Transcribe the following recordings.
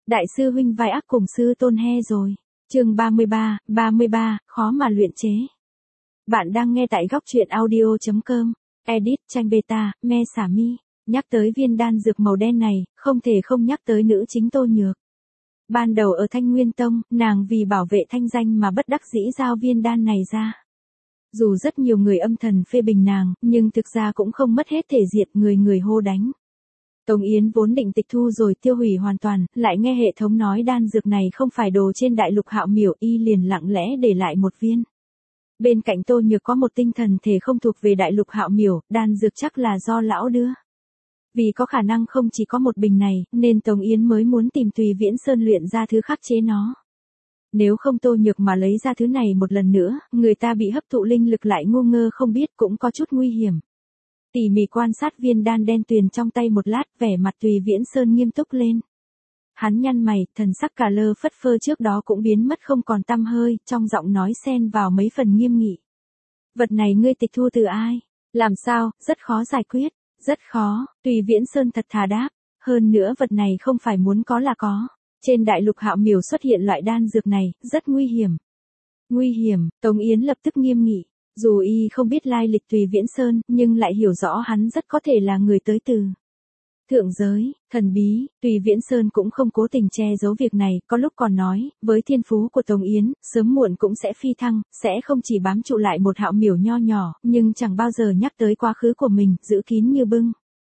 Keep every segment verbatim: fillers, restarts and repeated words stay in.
Đại sư huynh vai ác cùng sư tôn he rồi. Chương ba mươi ba, ba mươi ba, khó mà luyện chế. Bạn đang nghe tại góc truyện audio chấm com. Edit tranh beta, me xả mi. Nhắc tới viên đan dược màu đen này, không thể không nhắc tới nữ chính Tô Nhược. Ban đầu ở Thanh Nguyên Tông, nàng vì bảo vệ thanh danh mà bất đắc dĩ giao viên đan này ra. Dù rất nhiều người âm thầm phê bình nàng, nhưng thực ra cũng không mất hết thể diện, người người hô đánh. Tống Yến vốn định tịch thu rồi tiêu hủy hoàn toàn, lại nghe hệ thống nói đan dược này không phải đồ trên đại lục Hạo Miểu, y liền lặng lẽ để lại một viên. Bên cạnh Tô Nhược có một tinh thần thể không thuộc về đại lục Hạo Miểu, đan dược chắc là do lão đưa. Vì có khả năng không chỉ có một bình này, nên Tống Yến mới muốn tìm Tùy Viễn Sơn luyện ra thứ khắc chế nó. Nếu không Tô Nhược mà lấy ra thứ này một lần nữa, người ta bị hấp thụ linh lực lại ngu ngơ không biết, cũng có chút nguy hiểm. Tỉ mỉ quan sát viên đan đen tuyền trong tay một lát, vẻ mặt Tùy Viễn Sơn nghiêm túc lên. Hắn nhăn mày, thần sắc cả lơ phất phơ trước đó cũng biến mất không còn tăm hơi, trong giọng nói xen vào mấy phần nghiêm nghị. Vật này ngươi tịch thu từ ai? Làm sao? Rất khó giải quyết. Rất khó, Tùy Viễn Sơn thật thà đáp. Hơn nữa vật này không phải muốn có là có. Trên đại lục Hạo Miểu xuất hiện loại đan dược này, rất nguy hiểm. Nguy hiểm, Tống Yến lập tức nghiêm nghị. Dù y không biết lai lịch Tùy Viễn Sơn, nhưng lại hiểu rõ hắn rất có thể là người tới từ thượng giới, thần bí. Tùy Viễn Sơn cũng không cố tình che giấu việc này, có lúc còn nói, với thiên phú của Tống Yến, sớm muộn cũng sẽ phi thăng, sẽ không chỉ bám trụ lại một Hạo Miểu nho nhỏ, nhưng chẳng bao giờ nhắc tới quá khứ của mình, giữ kín như bưng.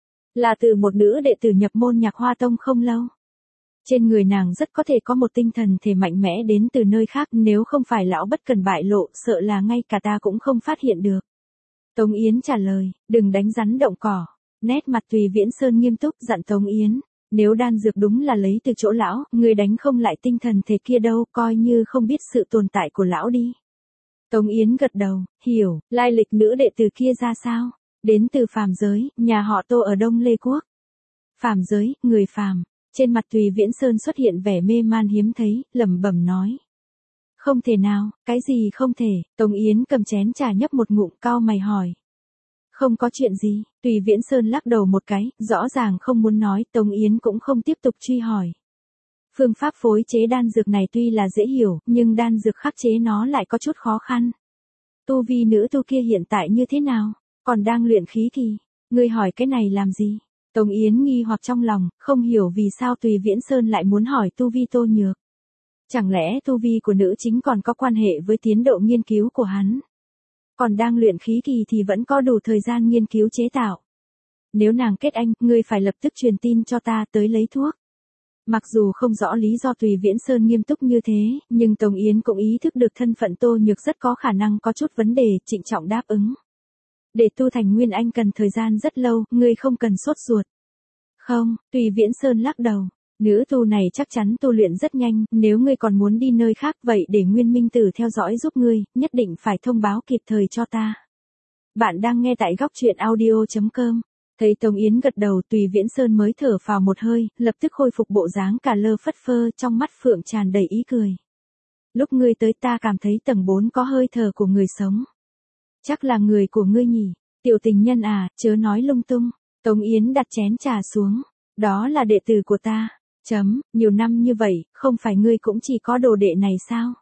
Là từ một nữ đệ tử nhập môn Nhạc Hoa Tông không lâu. Trên người nàng rất có thể có một tinh thần thể mạnh mẽ đến từ nơi khác, nếu không phải lão bất cần bại lộ, sợ là ngay cả ta cũng không phát hiện được. Tống Yến trả lời, đừng đánh rắn động cỏ. Nét mặt Tùy Viễn Sơn nghiêm túc dặn Tống Yến, nếu đan dược đúng là lấy từ chỗ lão, người đánh không lại tinh thần thể kia đâu, coi như không biết sự tồn tại của lão đi. Tống Yến gật đầu, hiểu, lai lịch nữ đệ tử kia ra sao? Đến từ phàm giới, nhà họ Tô ở Đông Lê Quốc. Phàm giới, người phàm. Trên mặt Tùy Viễn Sơn xuất hiện vẻ mê man hiếm thấy, lẩm bẩm nói. Không thể nào, cái gì không thể? Tống Yến cầm chén trà nhấp một ngụm, cau mày hỏi. Không có chuyện gì, Tùy Viễn Sơn lắc đầu một cái, rõ ràng không muốn nói, Tống Yến cũng không tiếp tục truy hỏi. Phương pháp phối chế đan dược này tuy là dễ hiểu, nhưng đan dược khắc chế nó lại có chút khó khăn. Tu vi nữ tu kia hiện tại như thế nào? Còn đang luyện khí kỳ. Ngươi hỏi cái này làm gì? Tống Yến nghi hoặc trong lòng, không hiểu vì sao Tùy Viễn Sơn lại muốn hỏi tu vi Tô Nhược. Chẳng lẽ tu vi của nữ chính còn có quan hệ với tiến độ nghiên cứu của hắn? Còn đang luyện khí kỳ thì vẫn có đủ thời gian nghiên cứu chế tạo. Nếu nàng kết anh, ngươi phải lập tức truyền tin cho ta tới lấy thuốc. Mặc dù không rõ lý do Tùy Viễn Sơn nghiêm túc như thế, nhưng Tống Yến cũng ý thức được thân phận Tô Nhược rất có khả năng có chút vấn đề, trịnh trọng đáp ứng. Để tu thành Nguyên Anh cần thời gian rất lâu, ngươi không cần sốt ruột. Không, Tùy Viễn Sơn lắc đầu. Nữ tu này chắc chắn tu luyện rất nhanh, nếu ngươi còn muốn đi nơi khác vậy để Nguyên Minh Tử theo dõi giúp ngươi, nhất định phải thông báo kịp thời cho ta. Bạn đang nghe tại góc truyện audio chấm com. Thấy Tống Yến gật đầu, Tùy Viễn Sơn mới thở phào một hơi, lập tức khôi phục bộ dáng cả lơ phất phơ, trong mắt phượng tràn đầy ý cười. Lúc ngươi tới ta cảm thấy tầng bốn có hơi thở của người sống. Chắc là người của ngươi nhỉ, tiểu tình nhân à, chớ nói lung tung. Tống Yến đặt chén trà xuống. Đó là đệ tử của ta. Chấm, nhiều năm như vậy, không phải ngươi cũng chỉ có đồ đệ này sao?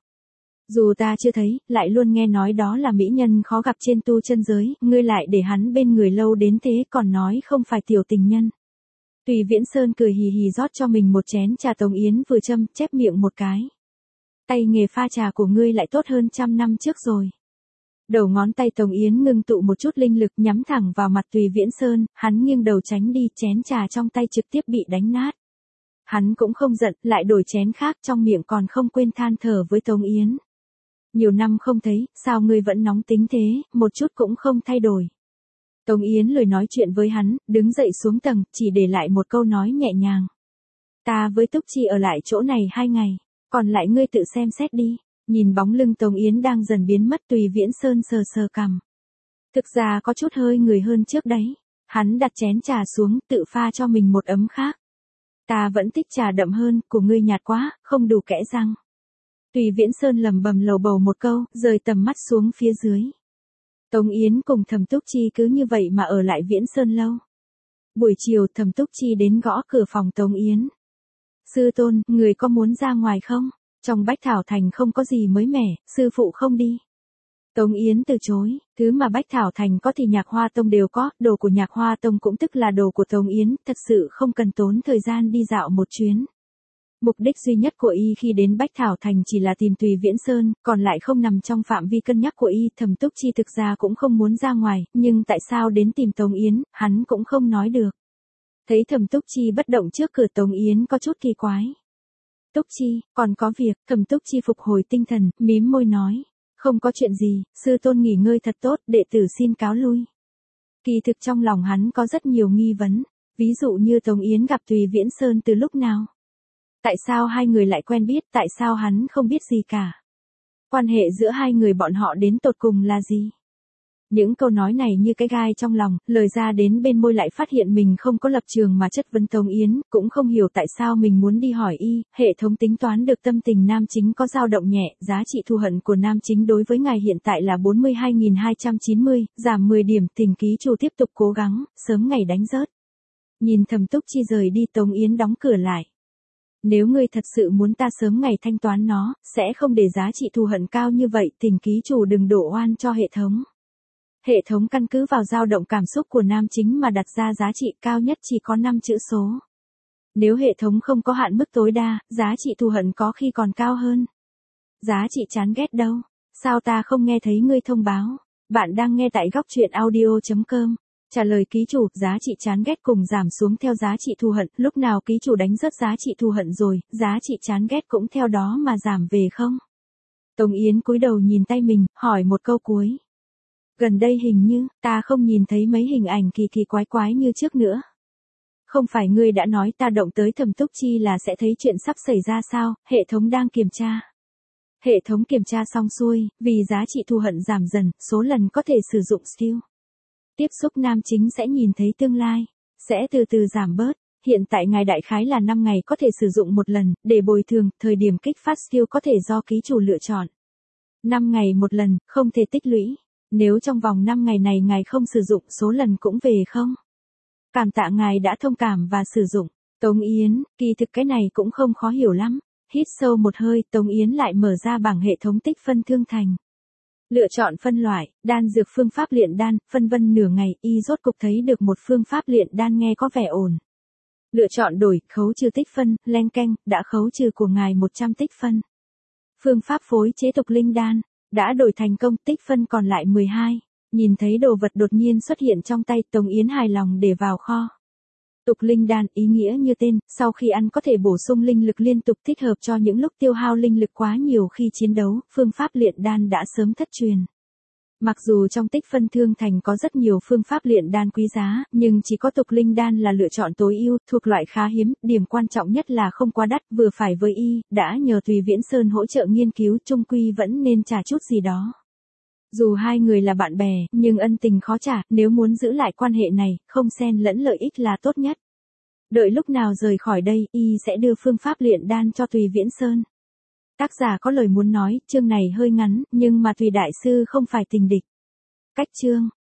Dù ta chưa thấy, lại luôn nghe nói đó là mỹ nhân khó gặp trên tu chân giới, ngươi lại để hắn bên người lâu đến thế còn nói không phải tiểu tình nhân. Tùy Viễn Sơn cười hì hì rót cho mình một chén trà. Tống Yến vừa châm, chép miệng một cái. Tay nghề pha trà của ngươi lại tốt hơn trăm năm trước rồi. Đầu ngón tay Tống Yến ngưng tụ một chút linh lực nhắm thẳng vào mặt Tùy Viễn Sơn, hắn nghiêng đầu tránh đi, chén trà trong tay trực tiếp bị đánh nát. Hắn cũng không giận, lại đổi chén khác, trong miệng còn không quên than thở với Tống Yến. Nhiều năm không thấy, sao ngươi vẫn nóng tính thế, một chút cũng không thay đổi. Tống Yến lười nói chuyện với hắn, đứng dậy xuống tầng, chỉ để lại một câu nói nhẹ nhàng. Ta với Túc Chi ở lại chỗ này hai ngày, còn lại ngươi tự xem xét đi. Nhìn bóng lưng Tống Yến đang dần biến mất, Tùy Viễn Sơn sờ sờ cằm. Thực ra có chút hơi người hơn trước đấy. Hắn đặt chén trà xuống, tự pha cho mình một ấm khác. Ta vẫn thích trà đậm hơn, của ngươi nhạt quá, không đủ kẽ răng. Tùy Viễn Sơn lẩm bẩm lầu bầu một câu, rời tầm mắt xuống phía dưới. Tống Yến cùng Thẩm Túc Chi cứ như vậy mà ở lại Viễn Sơn lâu. Buổi chiều Thẩm Túc Chi đến gõ cửa phòng Tống Yến. Sư tôn, người có muốn ra ngoài không? Trong Bách Thảo Thành không có gì mới mẻ, sư phụ không đi. Tống Yến từ chối, thứ mà Bách Thảo Thành có thì Nhạc Hoa Tông đều có, đồ của Nhạc Hoa Tông cũng tức là đồ của Tống Yến, thật sự không cần tốn thời gian đi dạo một chuyến. Mục đích duy nhất của y khi đến Bách Thảo Thành chỉ là tìm Tùy Viễn Sơn, còn lại không nằm trong phạm vi cân nhắc của y. Thẩm Túc Chi thực ra cũng không muốn ra ngoài, nhưng tại sao đến tìm Tống Yến, hắn cũng không nói được. Thấy Thẩm Túc Chi bất động trước cửa, Tống Yến có chút kỳ quái. Túc Chi, còn có việc. Thẩm Túc Chi phục hồi tinh thần, mím môi nói. Không có chuyện gì, sư tôn nghỉ ngơi thật tốt, đệ tử xin cáo lui. Kỳ thực trong lòng hắn có rất nhiều nghi vấn, ví dụ như Tống Yến gặp Tùy Viễn Sơn từ lúc nào? Tại sao hai người lại quen biết, tại sao hắn không biết gì cả? Quan hệ giữa hai người bọn họ đến tột cùng là gì? Những câu nói này như cái gai trong lòng, lời ra đến bên môi lại phát hiện mình không có lập trường mà chất vấn Tống Yến, cũng không hiểu tại sao mình muốn đi hỏi y. Hệ thống tính toán được tâm tình nam chính có dao động nhẹ, giá trị thù hận của nam chính đối với ngài hiện tại là bốn mươi hai nghìn hai trăm chín mươi, giảm mười điểm. Tình ký chủ tiếp tục cố gắng, sớm ngày đánh rớt. Nhìn Thẩm Túc Chi rời đi, Tống Yến đóng cửa lại. Nếu ngươi thật sự muốn ta sớm ngày thanh toán nó, sẽ không để giá trị thù hận cao như vậy. Tình ký chủ đừng đổ oan cho hệ thống. Hệ thống căn cứ vào dao động cảm xúc của nam chính mà đặt ra giá trị cao nhất chỉ có năm chữ số. Nếu hệ thống không có hạn mức tối đa, giá trị thù hận có khi còn cao hơn. Giá trị chán ghét đâu? Sao ta không nghe thấy ngươi thông báo? Bạn đang nghe tại góc truyện audio chấm com. Trả lời ký chủ, giá trị chán ghét cùng giảm xuống theo giá trị thù hận, lúc nào ký chủ đánh rớt giá trị thù hận rồi, giá trị chán ghét cũng theo đó mà giảm về không? Tống Yến cúi đầu nhìn tay mình, hỏi một câu cuối. Gần đây hình như, ta không nhìn thấy mấy hình ảnh kỳ kỳ quái quái như trước nữa. Không phải ngươi đã nói ta động tới Thẩm Túc Chi là sẽ thấy chuyện sắp xảy ra sao? Hệ thống đang kiểm tra. Hệ thống kiểm tra xong xuôi, vì giá trị thù hận giảm dần, số lần có thể sử dụng skill tiếp xúc nam chính sẽ nhìn thấy tương lai, sẽ từ từ giảm bớt. Hiện tại ngài đại khái là năm ngày có thể sử dụng một lần, để bồi thường, thời điểm kích phát skill có thể do ký chủ lựa chọn. năm ngày một lần, không thể tích lũy. Nếu trong vòng năm ngày này ngài không sử dụng, số lần cũng về không. Cảm tạ ngài đã thông cảm và sử dụng. Tống Yến, kỳ thực cái này cũng không khó hiểu lắm. Hít sâu một hơi, Tống Yến lại mở ra bảng hệ thống tích phân thương thành. Lựa chọn phân loại, đan dược, phương pháp luyện đan, phân vân nửa ngày, y rốt cục thấy được một phương pháp luyện đan nghe có vẻ ổn. Lựa chọn đổi, khấu trừ tích phân, len keng, đã khấu trừ của ngài một trăm tích phân. Phương pháp phối chế tục linh đan, đã đổi thành công, tích phân còn lại mười hai. Nhìn thấy đồ vật đột nhiên xuất hiện trong tay, Tống Yến hài lòng để vào kho. Tục linh đan, ý nghĩa như tên, sau khi ăn có thể bổ sung linh lực liên tục, thích hợp cho những lúc tiêu hao linh lực quá nhiều khi chiến đấu. Phương pháp luyện đan đã sớm thất truyền. Mặc dù trong tích phân thương thành có rất nhiều phương pháp luyện đan quý giá, nhưng chỉ có tục linh đan là lựa chọn tối ưu, thuộc loại khá hiếm, điểm quan trọng nhất là không quá đắt, vừa phải với y, đã nhờ Tùy Viễn Sơn hỗ trợ nghiên cứu, chung quy vẫn nên trả chút gì đó. Dù hai người là bạn bè, nhưng ân tình khó trả, nếu muốn giữ lại quan hệ này, không xen lẫn lợi ích là tốt nhất. Đợi lúc nào rời khỏi đây, y sẽ đưa phương pháp luyện đan cho Tùy Viễn Sơn. Tác giả có lời muốn nói, chương này hơi ngắn, nhưng mà Tùy đại sư không phải tình địch. Cách chương